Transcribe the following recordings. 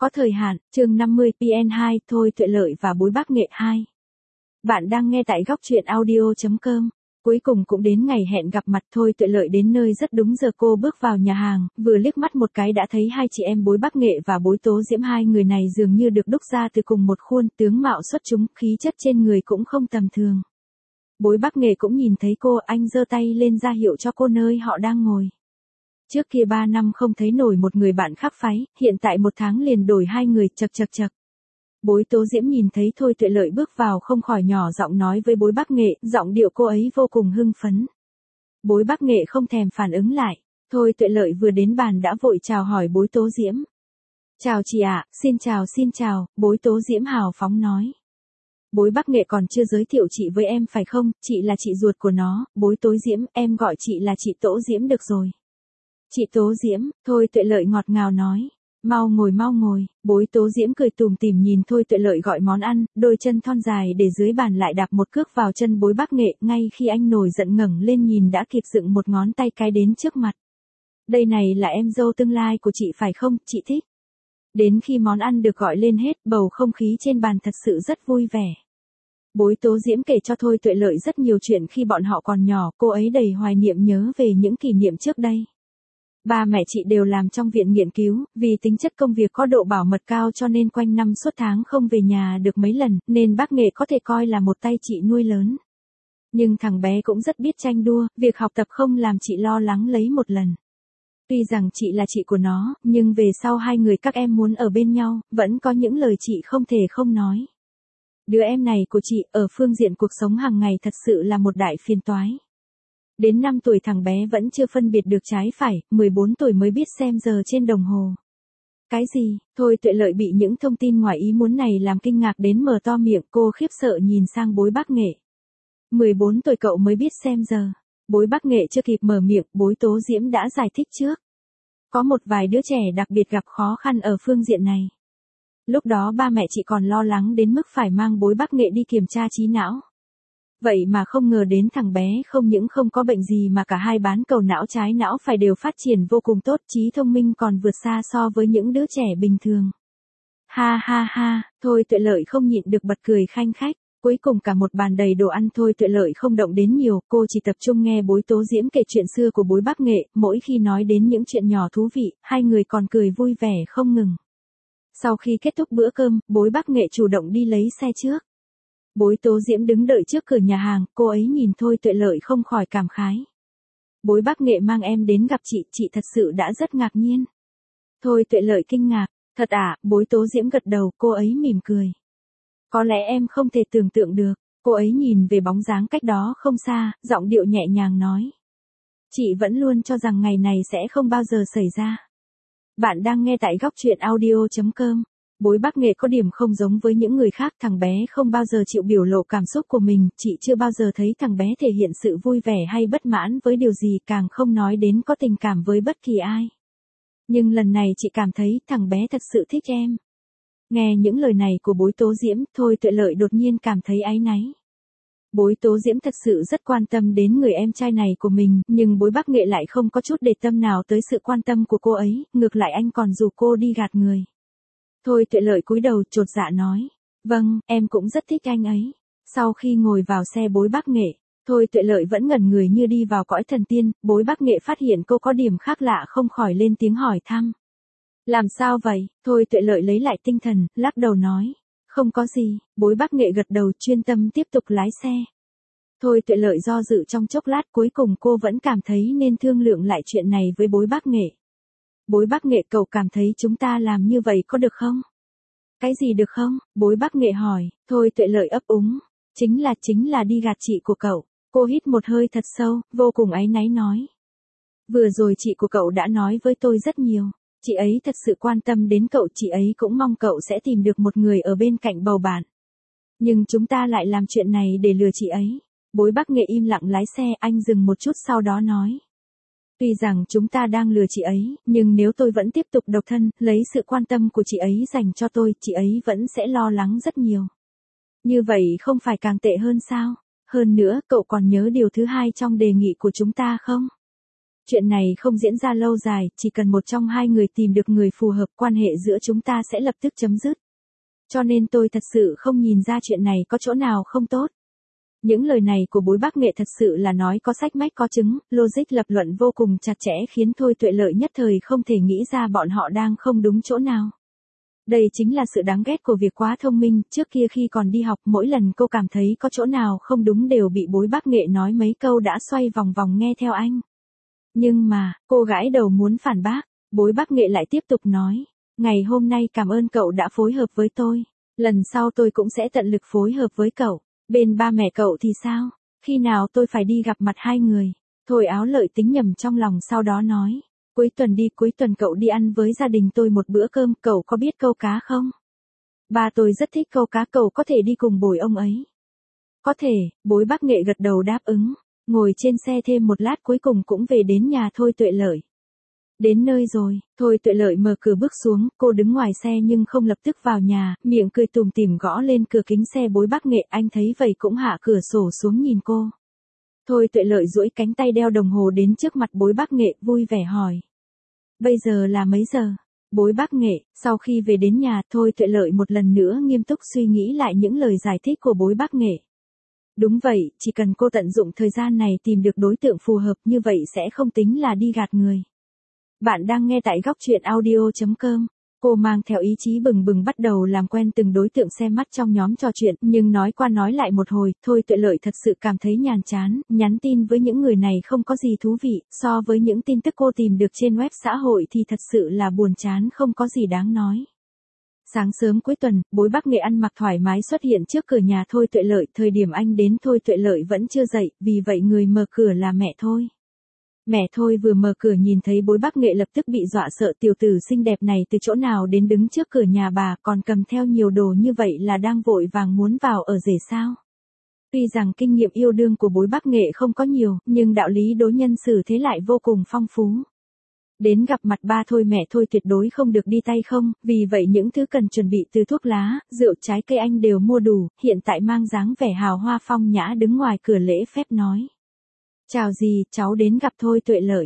Có thời hạn, chương 50 PN2, Thôi Tuệ Lợi và Bối Bác Nghệ 2. Bạn đang nghe tại góc truyện audio.com. Cuối cùng cũng đến ngày hẹn gặp mặt. Thôi Tuệ Lợi đến nơi rất đúng giờ. Cô bước vào nhà hàng, vừa liếc mắt một cái đã thấy hai chị em Bối Bác Nghệ và Bối Tố Diễm. Hai người này dường như được đúc ra từ cùng một khuôn, tướng mạo xuất chúng, khí chất trên người cũng không tầm thường. Bối Bác Nghệ cũng nhìn thấy cô, anh giơ tay lên ra hiệu cho cô nơi họ đang ngồi. Trước kia 3 năm không thấy nổi một người bạn khác phái, hiện tại 1 tháng liền đổi 2 người, chật. Bối Tố Diễm nhìn thấy Thôi Tuệ Lợi bước vào không khỏi nhỏ giọng nói với Bối Bác Nghệ, giọng điệu cô ấy vô cùng hưng phấn. Bối Bác Nghệ không thèm phản ứng lại, Thôi Tuệ Lợi vừa đến bàn đã vội chào hỏi Bối Tố Diễm. Chào chị ạ, xin chào, Bối Tố Diễm hào phóng nói. Bối Bác Nghệ còn chưa giới thiệu chị với em phải không, chị là chị ruột của nó, Bối Tố Diễm, em gọi chị là chị Tố Diễm được rồi. Chị Tố Diễm, Thôi Tuệ Lợi ngọt ngào nói. Mau ngồi, Bối Tố Diễm cười tủm tỉm nhìn Thôi Tuệ Lợi gọi món ăn, đôi chân thon dài để dưới bàn lại đạp một cước vào chân Bối Bác Nghệ, ngay khi anh nổi giận ngẩng lên nhìn đã kịp dựng một ngón tay cái đến trước mặt. Đây này là em dâu tương lai của chị phải không, chị thích. Đến khi món ăn được gọi lên hết, bầu không khí trên bàn thật sự rất vui vẻ. Bối Tố Diễm kể cho Thôi Tuệ Lợi rất nhiều chuyện khi bọn họ còn nhỏ, cô ấy đầy hoài niệm nhớ về những kỷ niệm trước đây. Ba mẹ chị đều làm trong viện nghiên cứu, vì tính chất công việc có độ bảo mật cao cho nên quanh năm suốt tháng không về nhà được mấy lần, nên Bác Nghệ có thể coi là một tay chị nuôi lớn. Nhưng thằng bé cũng rất biết tranh đua, việc học tập không làm chị lo lắng lấy một lần. Tuy rằng chị là chị của nó, nhưng về sau hai người các em muốn ở bên nhau, vẫn có những lời chị không thể không nói. Đứa em này của chị ở phương diện cuộc sống hàng ngày thật sự là một đại phiền toái. Đến 5 tuổi thằng bé vẫn chưa phân biệt được trái phải, 14 tuổi mới biết xem giờ trên đồng hồ. Cái gì? Thôi Tuệ Lợi bị những thông tin ngoài ý muốn này làm kinh ngạc đến mở to miệng, cô khiếp sợ nhìn sang Bối Bác Nghệ. 14 tuổi cậu mới biết xem giờ. Bối Bác Nghệ chưa kịp mở miệng, Bối Tố Diễm đã giải thích trước. Có một vài đứa trẻ đặc biệt gặp khó khăn ở phương diện này. Lúc đó ba mẹ chị còn lo lắng đến mức phải mang Bối Bác Nghệ đi kiểm tra trí não. Vậy mà không ngờ đến thằng bé không những không có bệnh gì mà cả hai bán cầu não trái não phải đều phát triển vô cùng tốt, trí thông minh còn vượt xa so với những đứa trẻ bình thường. Ha, Thôi Tuệ Lợi không nhịn được bật cười khanh khách. Cuối cùng cả một bàn đầy đồ ăn. Thôi Tuệ Lợi không động đến nhiều, cô chỉ tập trung nghe Bối Tố Diễm kể chuyện xưa của Bối Bác Nghệ, mỗi khi nói đến những chuyện nhỏ thú vị, hai người còn cười vui vẻ không ngừng. Sau khi kết thúc bữa cơm, Bối Bác Nghệ chủ động đi lấy xe trước. Bối Tố Diễm đứng đợi trước cửa nhà hàng, cô ấy nhìn Thôi Tuệ Lợi không khỏi cảm khái. Bối Bác Nghệ mang em đến gặp chị thật sự đã rất ngạc nhiên. Thôi Tuệ Lợi kinh ngạc, thật à, Bối Tố Diễm gật đầu, cô ấy mỉm cười. Có lẽ em không thể tưởng tượng được, cô ấy nhìn về bóng dáng cách đó không xa, giọng điệu nhẹ nhàng nói. Chị vẫn luôn cho rằng ngày này sẽ không bao giờ xảy ra. Bạn đang nghe tại góc truyện audio.com. Bối Bác Nghệ có điểm không giống với những người khác, thằng bé không bao giờ chịu biểu lộ cảm xúc của mình, chị chưa bao giờ thấy thằng bé thể hiện sự vui vẻ hay bất mãn với điều gì, càng không nói đến có tình cảm với bất kỳ ai. Nhưng lần này chị cảm thấy thằng bé thật sự thích em. Nghe những lời này của Bối Tố Diễm, Thôi Tuệ Lợi đột nhiên cảm thấy áy náy. Bối Tố Diễm thật sự rất quan tâm đến người em trai này của mình, nhưng Bối Bác Nghệ lại không có chút để tâm nào tới sự quan tâm của cô ấy, ngược lại anh còn rủ cô đi gạt người. Thôi Tuệ Lợi cúi đầu chột dạ nói. Vâng, em cũng rất thích anh ấy. Sau khi ngồi vào xe Bối Bác Nghệ, Thôi Tuệ Lợi vẫn ngẩn người như đi vào cõi thần tiên, Bối Bác Nghệ phát hiện cô có điểm khác lạ không khỏi lên tiếng hỏi thăm. Làm sao vậy? Thôi Tuệ Lợi lấy lại tinh thần, lắc đầu nói. Không có gì, Bối Bác Nghệ gật đầu chuyên tâm tiếp tục lái xe. Thôi Tuệ Lợi do dự trong chốc lát, cuối cùng cô vẫn cảm thấy nên thương lượng lại chuyện này với Bối Bác Nghệ. Bối Bác Nghệ, cậu cảm thấy chúng ta làm như vậy có được không? Cái gì được không? Bối Bác Nghệ hỏi. Thôi Tuệ Lợi ấp úng. Chính là đi gạt chị của cậu. Cô hít một hơi thật sâu, vô cùng áy náy nói. Vừa rồi chị của cậu đã nói với tôi rất nhiều. Chị ấy thật sự quan tâm đến cậu, chị ấy cũng mong cậu sẽ tìm được một người ở bên cạnh bầu bạn. Nhưng chúng ta lại làm chuyện này để lừa chị ấy. Bối Bác Nghệ im lặng lái xe, anh dừng một chút sau đó nói. Tuy rằng chúng ta đang lừa chị ấy, nhưng nếu tôi vẫn tiếp tục độc thân, lấy sự quan tâm của chị ấy dành cho tôi, chị ấy vẫn sẽ lo lắng rất nhiều. Như vậy không phải càng tệ hơn sao? Hơn nữa, cậu còn nhớ điều thứ hai trong đề nghị của chúng ta không? Chuyện này không diễn ra lâu dài, chỉ cần một trong hai người tìm được người phù hợp, quan hệ giữa chúng ta sẽ lập tức chấm dứt. Cho nên tôi thật sự không nhìn ra chuyện này có chỗ nào không tốt. Những lời này của Bối Bác Nghệ thật sự là nói có sách mách có chứng, logic lập luận vô cùng chặt chẽ khiến Thôi Tuệ Lợi nhất thời không thể nghĩ ra bọn họ đang không đúng chỗ nào. Đây chính là sự đáng ghét của việc quá thông minh, trước kia khi còn đi học mỗi lần cô cảm thấy có chỗ nào không đúng đều bị Bối Bác Nghệ nói mấy câu đã xoay vòng vòng nghe theo anh. Nhưng mà, cô gãi đầu muốn phản bác, Bối Bác Nghệ lại tiếp tục nói, ngày hôm nay cảm ơn cậu đã phối hợp với tôi, lần sau tôi cũng sẽ tận lực phối hợp với cậu, bên ba mẹ cậu thì sao, khi nào tôi phải đi gặp mặt hai người, Thôi Áo Lợi tính nhầm trong lòng sau đó nói, cuối tuần cậu đi ăn với gia đình tôi một bữa cơm, cậu có biết câu cá không? Ba tôi rất thích câu cá, cậu có thể đi cùng bồi ông ấy. Có thể, Bối Bác Nghệ gật đầu đáp ứng. Ngồi trên xe thêm một lát cuối cùng cũng về đến nhà Thôi Tuệ Lợi. Đến nơi rồi, Thôi Tuệ Lợi mở cửa bước xuống, cô đứng ngoài xe nhưng không lập tức vào nhà, miệng cười tủm tỉm gõ lên cửa kính xe Bối Bác Nghệ, anh thấy vậy cũng hạ cửa sổ xuống nhìn cô. Thôi Tuệ Lợi duỗi cánh tay đeo đồng hồ đến trước mặt Bối Bác Nghệ, vui vẻ hỏi. Bây giờ là mấy giờ? Bối Bác Nghệ, sau khi về đến nhà, Thôi Tuệ Lợi một lần nữa nghiêm túc suy nghĩ lại những lời giải thích của Bối Bác Nghệ. Đúng vậy, chỉ cần cô tận dụng thời gian này tìm được đối tượng phù hợp như vậy sẽ không tính là đi gạt người. Bạn đang nghe tại góc truyện audio.com. Cô mang theo ý chí bừng bừng bắt đầu làm quen từng đối tượng xem mắt trong nhóm trò chuyện, nhưng nói qua nói lại một hồi, Thôi Tuệ Lợi thật sự cảm thấy nhàm chán, nhắn tin với những người này không có gì thú vị, so với những tin tức cô tìm được trên web xã hội thì thật sự là buồn chán không có gì đáng nói. Sáng sớm cuối tuần, Bối Bác Nghệ ăn mặc thoải mái xuất hiện trước cửa nhà Thôi Tuệ Lợi, thời điểm anh đến Thôi Tuệ Lợi vẫn chưa dậy, vì vậy người mở cửa là mẹ Thôi. Mẹ Thôi vừa mở cửa nhìn thấy Bối Bác Nghệ lập tức bị dọa sợ, tiểu tử xinh đẹp này từ chỗ nào đến đứng trước cửa nhà bà còn cầm theo nhiều đồ như vậy là đang vội vàng muốn vào ở rể sao. Tuy rằng kinh nghiệm yêu đương của Bối Bác Nghệ không có nhiều, nhưng đạo lý đối nhân xử thế lại vô cùng phong phú. Đến gặp mặt ba Thôi mẹ Thôi tuyệt đối không được đi tay không, vì vậy những thứ cần chuẩn bị từ thuốc lá, rượu trái cây anh đều mua đủ, hiện tại mang dáng vẻ hào hoa phong nhã đứng ngoài cửa lễ phép nói. Chào dì, cháu đến gặp Thôi Tuệ Lợi.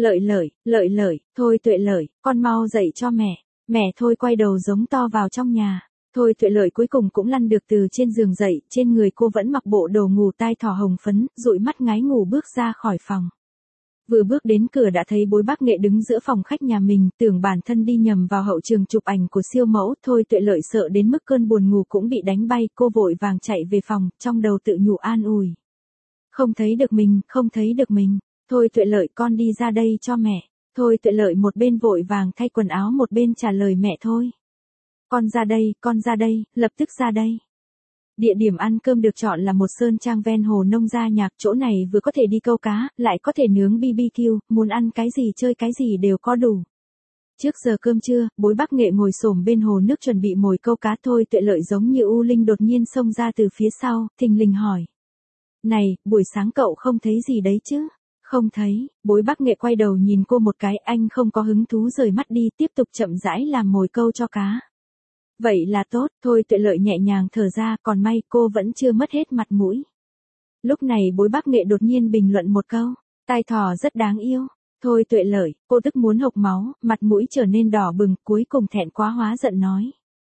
Lợi, Thôi Tuệ Lợi, con mau dậy cho mẹ. Mẹ Thôi quay đầu giống to vào trong nhà. Thôi Tuệ Lợi cuối cùng cũng lăn được từ trên giường dậy, trên người cô vẫn mặc bộ đồ ngủ tai thỏ hồng phấn, dụi mắt ngái ngủ bước ra khỏi phòng. Vừa bước đến cửa đã thấy Bối Bác Nghệ đứng giữa phòng khách nhà mình, tưởng bản thân đi nhầm vào hậu trường chụp ảnh của siêu mẫu, Thôi Tuệ Lợi sợ đến mức cơn buồn ngủ cũng bị đánh bay, cô vội vàng chạy về phòng, trong đầu tự nhủ an ủi. Không thấy được mình, Thôi Tuệ Lợi con đi ra đây cho mẹ. Thôi Tuệ Lợi một bên vội vàng thay quần áo một bên trả lời mẹ Thôi. Con ra đây, lập tức ra đây. Địa điểm ăn cơm được chọn là một sơn trang ven hồ Nông Gia Nhạc, chỗ này vừa có thể đi câu cá, lại có thể nướng BBQ, muốn ăn cái gì chơi cái gì đều có đủ. Trước giờ cơm trưa, Bối Bác Nghệ ngồi xổm bên hồ nước chuẩn bị mồi câu cá. Thôi Tuệ Lợi giống như u linh đột nhiên xông ra từ phía sau, thình lình hỏi. Này, buổi sáng cậu không thấy gì đấy chứ? Không thấy, Bối Bác Nghệ quay đầu nhìn cô một cái, anh không có hứng thú rời mắt đi, tiếp tục chậm rãi làm mồi câu cho cá. Vậy là tốt, Thôi Tuệ Lợi nhẹ nhàng thở ra, còn may cô vẫn chưa mất hết mặt mũi. Lúc này Bối Bác Nghệ đột nhiên bình luận một câu, tai thỏ rất đáng yêu. Thôi Tuệ Lợi, cô tức muốn hộc máu, mặt mũi trở nên đỏ bừng, cuối cùng thẹn quá hóa giận nói.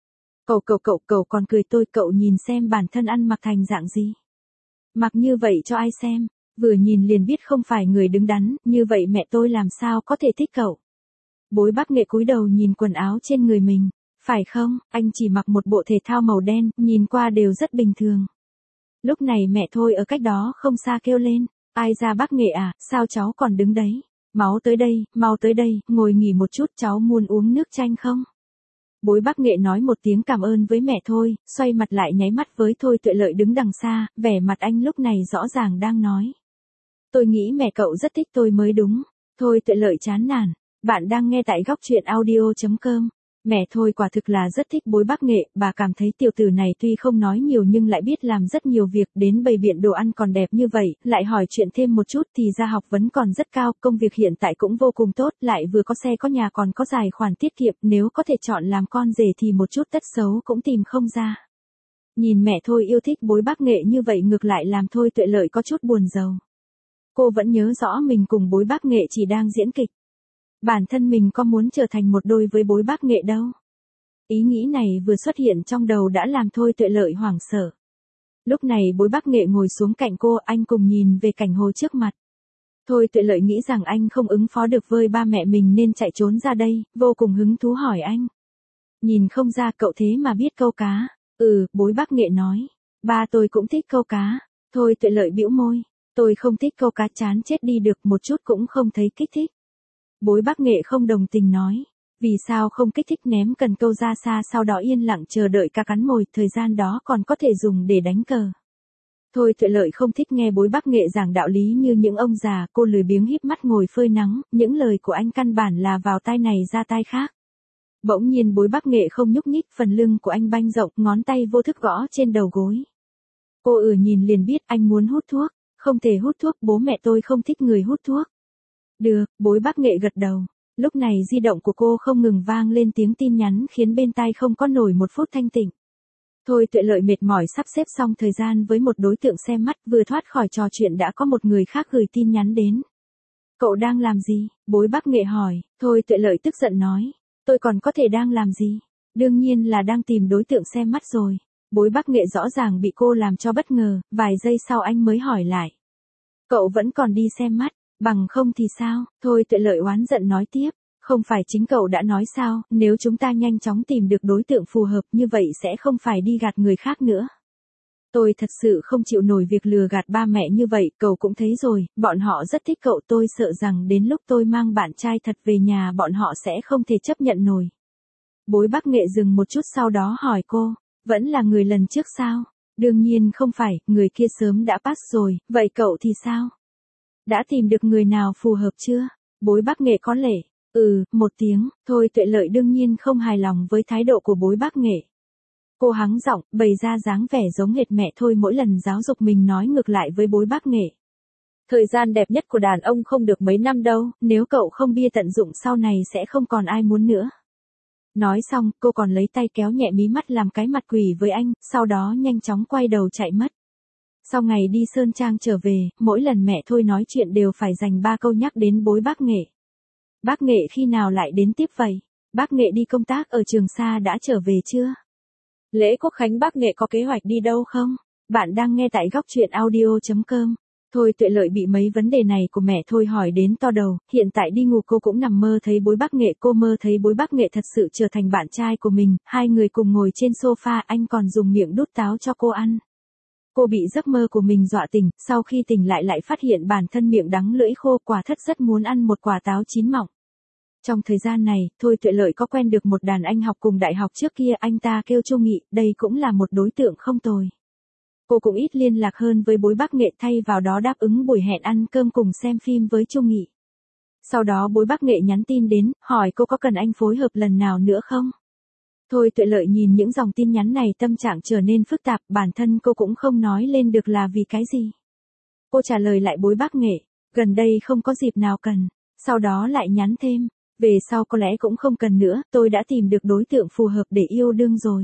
Cậu còn cười tôi, cậu nhìn xem bản thân ăn mặc thành dạng gì. Mặc như vậy cho ai xem, vừa nhìn liền biết không phải người đứng đắn, như vậy mẹ tôi làm sao có thể thích cậu. Bối Bác Nghệ cúi đầu nhìn quần áo trên người mình, phải không, anh chỉ mặc một bộ thể thao màu đen, nhìn qua đều rất bình thường. Lúc này mẹ Thôi ở cách đó không xa kêu lên, ai ra Bác Nghệ à, sao cháu còn đứng đấy, mau tới đây, ngồi nghỉ một chút, cháu muốn uống nước chanh không? Bối Bác Nghệ nói một tiếng cảm ơn với mẹ Thôi, xoay mặt lại nháy mắt với Thôi Tuệ Lợi đứng đằng xa, vẻ mặt anh lúc này rõ ràng đang nói. Tôi nghĩ mẹ cậu rất thích tôi mới đúng. Thôi Tuệ Lợi chán nản. Bạn đang nghe tại góc truyện audio.com. Mẹ Thôi quả thực là rất thích Bối Bác Nghệ, bà cảm thấy tiểu tử này tuy không nói nhiều nhưng lại biết làm rất nhiều việc, đến bày biện đồ ăn còn đẹp như vậy, lại hỏi chuyện thêm một chút thì ra học vấn còn rất cao, công việc hiện tại cũng vô cùng tốt, lại vừa có xe có nhà còn có tài khoản tiết kiệm, nếu có thể chọn làm con rể thì một chút tất xấu cũng tìm không ra. Nhìn mẹ Thôi yêu thích Bối Bác Nghệ như vậy ngược lại làm Thôi Tuệ Lợi có chút buồn rầu. cô vẫn nhớ rõ mình cùng Bối Bác Nghệ chỉ đang diễn kịch. Bản thân mình có muốn trở thành một đôi với Bối Bác Nghệ đâu. Ý nghĩ này vừa xuất hiện trong đầu đã làm Thôi Tuệ Lợi hoảng sợ. Lúc này Bối Bác Nghệ ngồi xuống cạnh cô, anh cùng nhìn về cảnh hồ trước mặt. Thôi Tuệ Lợi nghĩ rằng anh không ứng phó được với ba mẹ mình nên chạy trốn ra đây, vô cùng hứng thú hỏi anh. Nhìn không ra cậu thế mà biết câu cá. Bối Bác Nghệ nói. Ba tôi cũng thích câu cá. Thôi Tuệ Lợi bĩu môi. Tôi không thích câu cá, chán chết đi được, một chút cũng không thấy kích thích. Bối Bác Nghệ không đồng tình nói. Vì sao không kích thích, ném cần câu ra xa sau đó yên lặng chờ đợi cá cắn mồi, thời gian đó còn có thể dùng để đánh cờ. Thôi Tuệ Lợi không thích nghe Bối Bác Nghệ giảng đạo lý như những ông già, cô lười biếng híp mắt ngồi phơi nắng, những lời của anh căn bản là vào tai này ra tai khác. Bỗng nhiên Bối Bác Nghệ không nhúc nhích, phần lưng của anh banh rộng, ngón tay vô thức gõ trên đầu gối. Cô nhìn liền biết anh muốn hút thuốc. Không thể hút thuốc, bố mẹ tôi không thích người hút thuốc. Được, Bối Bác Nghệ gật đầu. Lúc này di động của cô không ngừng vang lên tiếng tin nhắn khiến bên tai không có nổi một phút thanh tịnh. Thôi Tuệ Lợi mệt mỏi sắp xếp xong thời gian với một đối tượng xem mắt, vừa thoát khỏi trò chuyện đã có một người khác gửi tin nhắn đến. Cậu đang làm gì? Bối Bác Nghệ hỏi. Thôi Tuệ Lợi tức giận nói. Tôi còn có thể đang làm gì? Đương nhiên là đang tìm đối tượng xem mắt rồi. Bối Bác Nghệ rõ ràng bị cô làm cho bất ngờ, vài giây sau anh mới hỏi lại. Cậu vẫn còn đi xem mắt, bằng không thì sao? Thôi Tuệ Lợi oán giận nói tiếp. Không phải chính cậu đã nói sao, nếu chúng ta nhanh chóng tìm được đối tượng phù hợp như vậy sẽ không phải đi gạt người khác nữa. Tôi thật sự không chịu nổi việc lừa gạt ba mẹ như vậy, cậu cũng thấy rồi, bọn họ rất thích cậu, tôi sợ rằng đến lúc tôi mang bạn trai thật về nhà bọn họ sẽ không thể chấp nhận nổi. Bối Bác Nghệ dừng một chút sau đó hỏi cô, vẫn là người lần trước sao? Đương nhiên không phải, người kia sớm đã pass rồi, vậy cậu thì sao? Đã tìm được người nào phù hợp chưa? Bối Bác Nghệ có lệ. Một tiếng. Thôi Tuệ Lợi đương nhiên không hài lòng với thái độ của Bối Bác Nghệ. Cô hắng giọng, bày ra dáng vẻ giống hệt mẹ thôi mỗi lần giáo dục mình, nói ngược lại với Bối Bác Nghệ. Thời gian đẹp nhất của đàn ông không được mấy năm đâu, nếu cậu không biết tận dụng sau này sẽ không còn ai muốn nữa. Nói xong, cô còn lấy tay kéo nhẹ mí mắt làm cái mặt quỷ với anh, sau đó nhanh chóng quay đầu chạy mất. Sau ngày đi Sơn Trang trở về, mỗi lần mẹ thôi nói chuyện đều phải dành 3 câu nhắc đến Bối Bác Nghệ. Bác Nghệ khi nào lại đến tiếp vậy? Bác Nghệ đi công tác ở Trường Sa đã trở về chưa? Lễ Quốc Khánh Bác Nghệ có kế hoạch đi đâu không? Bạn đang nghe tại góc truyện audio.com. Thôi Tuệ Lợi bị mấy vấn đề này của mẹ thôi hỏi đến to đầu, hiện tại đi ngủ cô cũng nằm mơ thấy Bối Bác Nghệ, cô mơ thấy Bối Bác Nghệ thật sự trở thành bạn trai của mình, hai người cùng ngồi trên sofa, anh còn dùng miệng đút táo cho cô ăn. Cô bị giấc mơ của mình dọa tỉnh, sau khi tỉnh lại phát hiện bản thân miệng đắng lưỡi khô, quả thật rất muốn ăn một quả táo chín mọng. Trong thời gian này, Thôi Tuệ Lợi có quen được một đàn anh học cùng đại học trước kia, anh ta kêu Chu Nghị, đây cũng là một đối tượng không tồi. Cô cũng ít liên lạc hơn với Bối Bác Nghệ, thay vào đó đáp ứng buổi hẹn ăn cơm cùng xem phim với Chu Nghị. Sau đó Bối Bác Nghệ nhắn tin đến, hỏi cô có cần anh phối hợp lần nào nữa không? Thôi Tuệ Lợi nhìn những dòng tin nhắn này tâm trạng trở nên phức tạp, bản thân cô cũng không nói lên được là vì cái gì. Cô trả lời lại Bối Bác Nghệ, gần đây không có dịp nào cần, sau đó lại nhắn thêm, về sau có lẽ cũng không cần nữa, tôi đã tìm được đối tượng phù hợp để yêu đương rồi.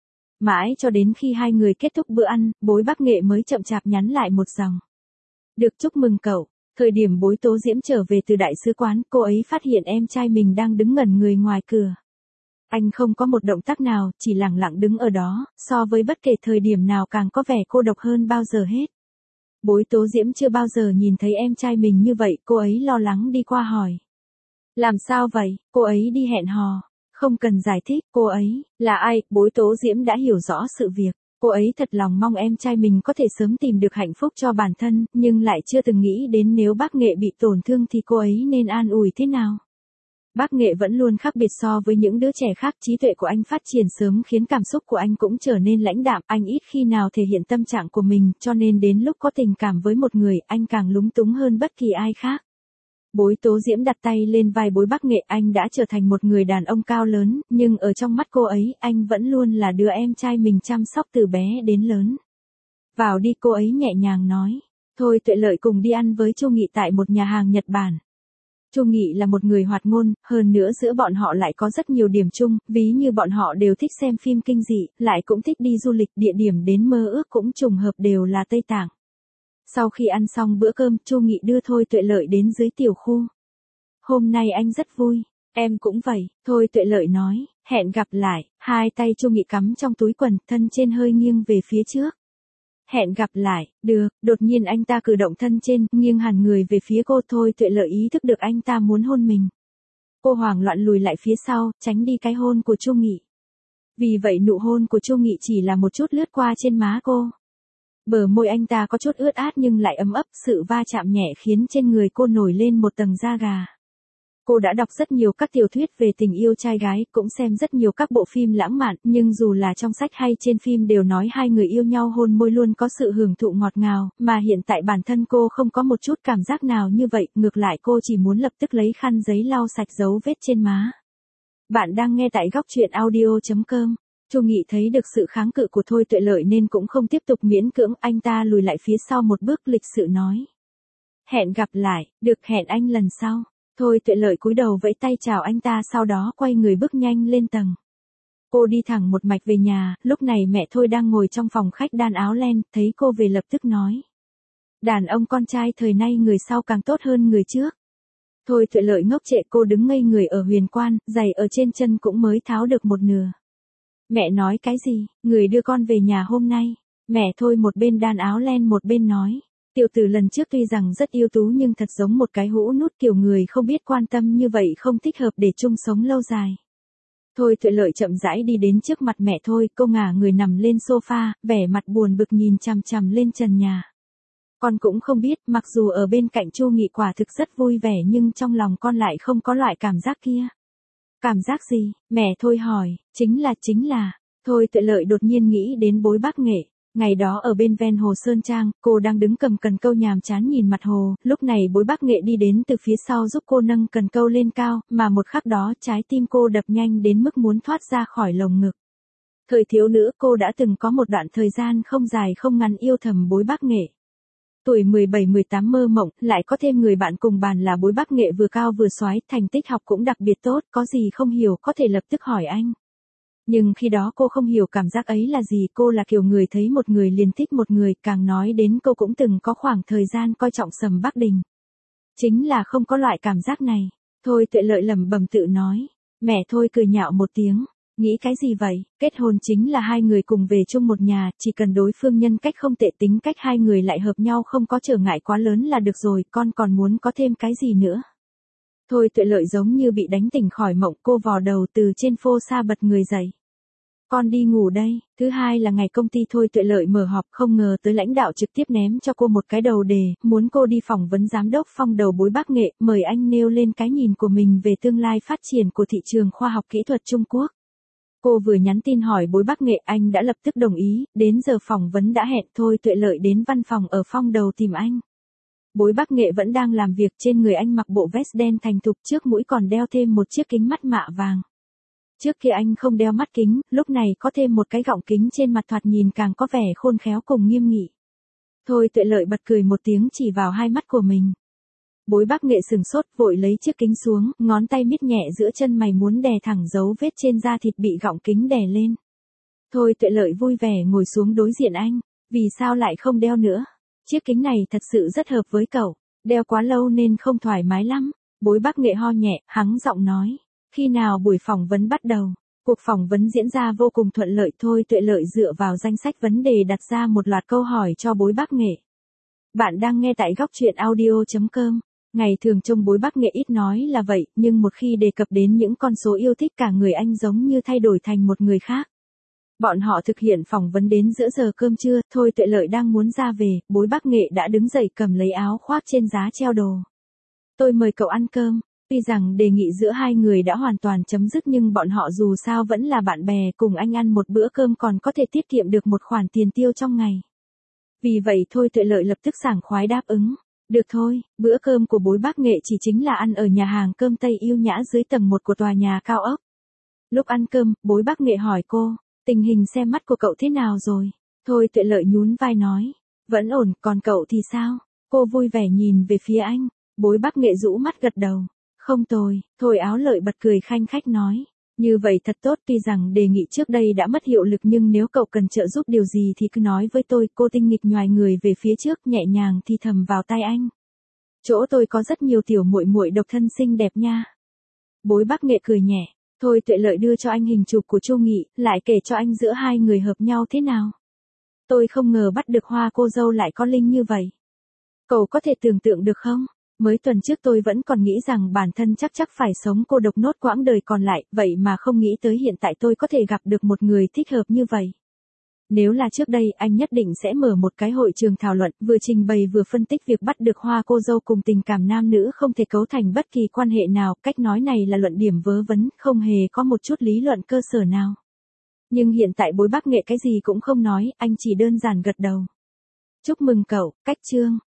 Mãi cho đến khi hai người kết thúc bữa ăn, Bối Bác Nghệ mới chậm chạp nhắn lại một dòng. Được, chúc mừng cậu. Thời điểm Bối Tố Diễm trở về từ đại sứ quán, cô ấy phát hiện em trai mình đang đứng ngẩn người ngoài cửa. Anh không có một động tác nào, chỉ lặng lặng đứng ở đó, so với bất kể thời điểm nào càng có vẻ cô độc hơn bao giờ hết. Bối Tố Diễm chưa bao giờ nhìn thấy em trai mình như vậy, cô ấy lo lắng đi qua hỏi. Làm sao vậy? Cô ấy đi hẹn hò. Không cần giải thích, cô ấy là ai? Bối Tố Diễm đã hiểu rõ sự việc. Cô ấy thật lòng mong em trai mình có thể sớm tìm được hạnh phúc cho bản thân, nhưng lại chưa từng nghĩ đến nếu Bác Nghệ bị tổn thương thì cô ấy nên an ủi thế nào. Bác Nghệ vẫn luôn khác biệt so với những đứa trẻ khác, trí tuệ của anh phát triển sớm khiến cảm xúc của anh cũng trở nên lãnh đạm, anh ít khi nào thể hiện tâm trạng của mình, cho nên đến lúc có tình cảm với một người, anh càng lúng túng hơn bất kỳ ai khác. Bối Tố Diễm đặt tay lên vai Bối Bác Nghệ, anh đã trở thành một người đàn ông cao lớn, nhưng ở trong mắt cô ấy, anh vẫn luôn là đứa em trai mình chăm sóc từ bé đến lớn. Vào đi, cô ấy nhẹ nhàng nói. Thôi Tuệ Lợi cùng đi ăn với Chu Nghị tại một nhà hàng Nhật Bản. Chu Nghị là một người hoạt ngôn, hơn nữa giữa bọn họ lại có rất nhiều điểm chung, ví như bọn họ đều thích xem phim kinh dị, lại cũng thích đi du lịch, địa điểm đến mơ ước cũng trùng hợp đều là Tây Tạng. Sau khi ăn xong bữa cơm, Chu Nghị đưa Thôi Tuệ Lợi đến dưới tiểu khu. Hôm nay anh rất vui, em cũng vậy, Thôi Tuệ Lợi nói, hẹn gặp lại, hai tay Chu Nghị cắm trong túi quần, thân trên hơi nghiêng về phía trước. Hẹn gặp lại, được, đột nhiên anh ta cử động thân trên, nghiêng hẳn người về phía cô. Thôi Tuệ Lợi ý thức được anh ta muốn hôn mình. Cô hoảng loạn lùi lại phía sau, tránh đi cái hôn của Chu Nghị. Vì vậy nụ hôn của Chu Nghị chỉ là một chút lướt qua trên má cô. Bờ môi anh ta có chút ướt át nhưng lại ấm ấp, sự va chạm nhẹ khiến trên người cô nổi lên một tầng da gà. Cô đã đọc rất nhiều các tiểu thuyết về tình yêu trai gái, cũng xem rất nhiều các bộ phim lãng mạn, nhưng dù là trong sách hay trên phim đều nói hai người yêu nhau hôn môi luôn có sự hưởng thụ ngọt ngào, mà hiện tại bản thân cô không có một chút cảm giác nào như vậy, ngược lại cô chỉ muốn lập tức lấy khăn giấy lau sạch dấu vết trên má. Bạn đang nghe tại góc truyện audio.com. Chu Nghị thấy được sự kháng cự của Thôi Tuệ Lợi nên cũng không tiếp tục miễn cưỡng, anh ta lùi lại phía sau một bước lịch sự nói. Hẹn gặp lại, được, hẹn anh lần sau. Thôi Tuệ Lợi cúi đầu vẫy tay chào anh ta, sau đó quay người bước nhanh lên tầng. Cô đi thẳng một mạch về nhà, lúc này mẹ Thôi đang ngồi trong phòng khách đan áo len, thấy cô về lập tức nói. Đàn ông con trai thời nay người sau càng tốt hơn người trước. Thôi Tuệ Lợi ngốc trệ, cô đứng ngây người ở huyền quan, giày ở trên chân cũng mới tháo được một nửa. Mẹ nói cái gì, người đưa con về nhà hôm nay. Mẹ Thôi một bên đan áo len một bên nói. Tiểu tử lần trước tuy rằng rất yêu tú nhưng thật giống một cái hũ nút, kiểu người không biết quan tâm như vậy không thích hợp để chung sống lâu dài. Thôi Tuệ Lợi chậm rãi đi đến trước mặt mẹ Thôi, cô ngả người nằm lên sofa, vẻ mặt buồn bực nhìn chằm chằm lên trần nhà. Con cũng không biết, mặc dù ở bên cạnh Chu Nghị quả thực rất vui vẻ nhưng trong lòng con lại không có loại cảm giác kia. Cảm giác gì? Mẹ Thôi hỏi. Chính là. Thôi Tuệ Lợi đột nhiên nghĩ đến Bối Bác Nghệ. Ngày đó ở bên ven hồ Sơn Trang, cô đang đứng cầm cần câu nhàm chán nhìn mặt hồ, lúc này Bối Bác Nghệ đi đến từ phía sau giúp cô nâng cần câu lên cao, mà một khắc đó trái tim cô đập nhanh đến mức muốn thoát ra khỏi lồng ngực. Thời thiếu nữ cô đã từng có một đoạn thời gian không dài không ngắn yêu thầm Bối Bác Nghệ. Tuổi 17-18 mơ mộng, lại có thêm người bạn cùng bàn là Bối Bác Nghệ vừa cao vừa soái, thành tích học cũng đặc biệt tốt, có gì không hiểu có thể lập tức hỏi anh. Nhưng khi đó cô không hiểu cảm giác ấy là gì, cô là kiểu người thấy một người liền thích một người, càng nói đến cô cũng từng có khoảng thời gian coi trọng Sầm Bắc Đình. Chính là không có loại cảm giác này. Thôi Tuệ Lợi lẩm bẩm tự nói. Mẹ Thôi cười nhạo một tiếng. Nghĩ cái gì vậy, kết hôn chính là hai người cùng về chung một nhà, chỉ cần đối phương nhân cách không tệ, tính cách hai người lại hợp nhau không có trở ngại quá lớn là được rồi, con còn muốn có thêm cái gì nữa. Thôi Tuệ Lợi giống như bị đánh tỉnh khỏi mộng, cô vò đầu từ trên phô sa bật người dậy. Con đi ngủ đây. Thứ hai là ngày công ty Thôi Tuệ Lợi mở họp, không ngờ tới lãnh đạo trực tiếp ném cho cô một cái đầu đề, muốn cô đi phỏng vấn giám đốc Phong đầu Bối Bác Nghệ, mời anh nêu lên cái nhìn của mình về tương lai phát triển của thị trường khoa học kỹ thuật Trung Quốc. Cô vừa nhắn tin hỏi Bối Bác Nghệ, anh đã lập tức đồng ý, đến giờ phỏng vấn đã hẹn. Thôi Tuệ Lợi đến văn phòng ở Phong đầu tìm anh. Bối Bác Nghệ vẫn đang làm việc, trên người anh mặc bộ vest đen thành thục, trước mũi còn đeo thêm một chiếc kính mắt mạ vàng. Trước kia anh không đeo mắt kính, lúc này có thêm một cái gọng kính trên mặt thoạt nhìn càng có vẻ khôn khéo cùng nghiêm nghị. Thôi Tuệ Lợi bật cười một tiếng chỉ vào hai mắt của mình. Bối Bác Nghệ sừng sốt, vội lấy chiếc kính xuống, ngón tay miết nhẹ giữa chân mày muốn đè thẳng dấu vết trên da thịt bị gọng kính đè lên. Thôi Tuệ Lợi vui vẻ ngồi xuống đối diện anh. Vì sao lại không đeo nữa? Chiếc kính này thật sự rất hợp với cậu. Đeo quá lâu nên không thoải mái lắm. Bối Bác Nghệ ho nhẹ, hắng giọng nói. Khi nào buổi phỏng vấn bắt đầu? Cuộc phỏng vấn diễn ra vô cùng thuận lợi. Thôi Tuệ Lợi dựa vào danh sách vấn đề đặt ra một loạt câu hỏi cho Bối Bác Nghệ. Bạn đang nghe tại góc truyện audio.com. Ngày thường trông Bối Bác Nghệ ít nói là vậy, nhưng một khi đề cập đến những con số yêu thích cả người anh giống như thay đổi thành một người khác. Bọn họ thực hiện phỏng vấn đến giữa giờ cơm trưa, Thôi Tuệ Lợi đang muốn ra về, Bối Bác Nghệ đã đứng dậy cầm lấy áo khoác trên giá treo đồ. Tôi mời cậu ăn cơm. Tuy rằng đề nghị giữa hai người đã hoàn toàn chấm dứt nhưng bọn họ dù sao vẫn là bạn bè, cùng anh ăn một bữa cơm còn có thể tiết kiệm được một khoản tiền tiêu trong ngày. Vì vậy Thôi Tuệ Lợi lập tức sảng khoái đáp ứng. Được thôi, bữa cơm của Bối Bác Nghệ chỉ chính là ăn ở nhà hàng cơm Tây yêu nhã dưới tầng 1 của tòa nhà cao ốc. Lúc ăn cơm, Bối Bác Nghệ hỏi cô, tình hình xem mắt của cậu thế nào rồi? Thôi Tuệ Lợi nhún vai nói, vẫn ổn, còn cậu thì sao? Cô vui vẻ nhìn về phía anh. Bối Bác Nghệ rũ mắt gật đầu. Không tồi. Thôi Áo Lợi bật cười khanh khách nói, Như vậy thật tốt, tuy rằng đề nghị trước đây đã mất hiệu lực nhưng nếu cậu cần trợ giúp điều gì thì cứ nói với tôi. Cô tinh nghịch nhoài người về phía trước, nhẹ nhàng thì thầm vào tai anh. Chỗ tôi có rất nhiều tiểu muội muội độc thân xinh đẹp nha. Bối Bác Nghệ cười nhẹ, Thôi Tuệ Lợi đưa cho anh hình chụp của Chu Nghị, lại kể cho anh giữa hai người hợp nhau thế nào. Tôi không ngờ bắt được Hoa cô dâu lại có linh như vậy. Cậu có thể tưởng tượng được không? Mới tuần trước tôi vẫn còn nghĩ rằng bản thân chắc phải sống cô độc nốt quãng đời còn lại, vậy mà không nghĩ tới hiện tại tôi có thể gặp được một người thích hợp như vậy. Nếu là trước đây, anh nhất định sẽ mở một cái hội trường thảo luận, vừa trình bày vừa phân tích việc bắt được Hoa cô dâu cùng tình cảm nam nữ không thể cấu thành bất kỳ quan hệ nào. Cách nói này là luận điểm vớ vẩn, không hề có một chút lý luận cơ sở nào. Nhưng hiện tại Bối Bác Nghệ cái gì cũng không nói, anh chỉ đơn giản gật đầu. Chúc mừng cậu, cách chương.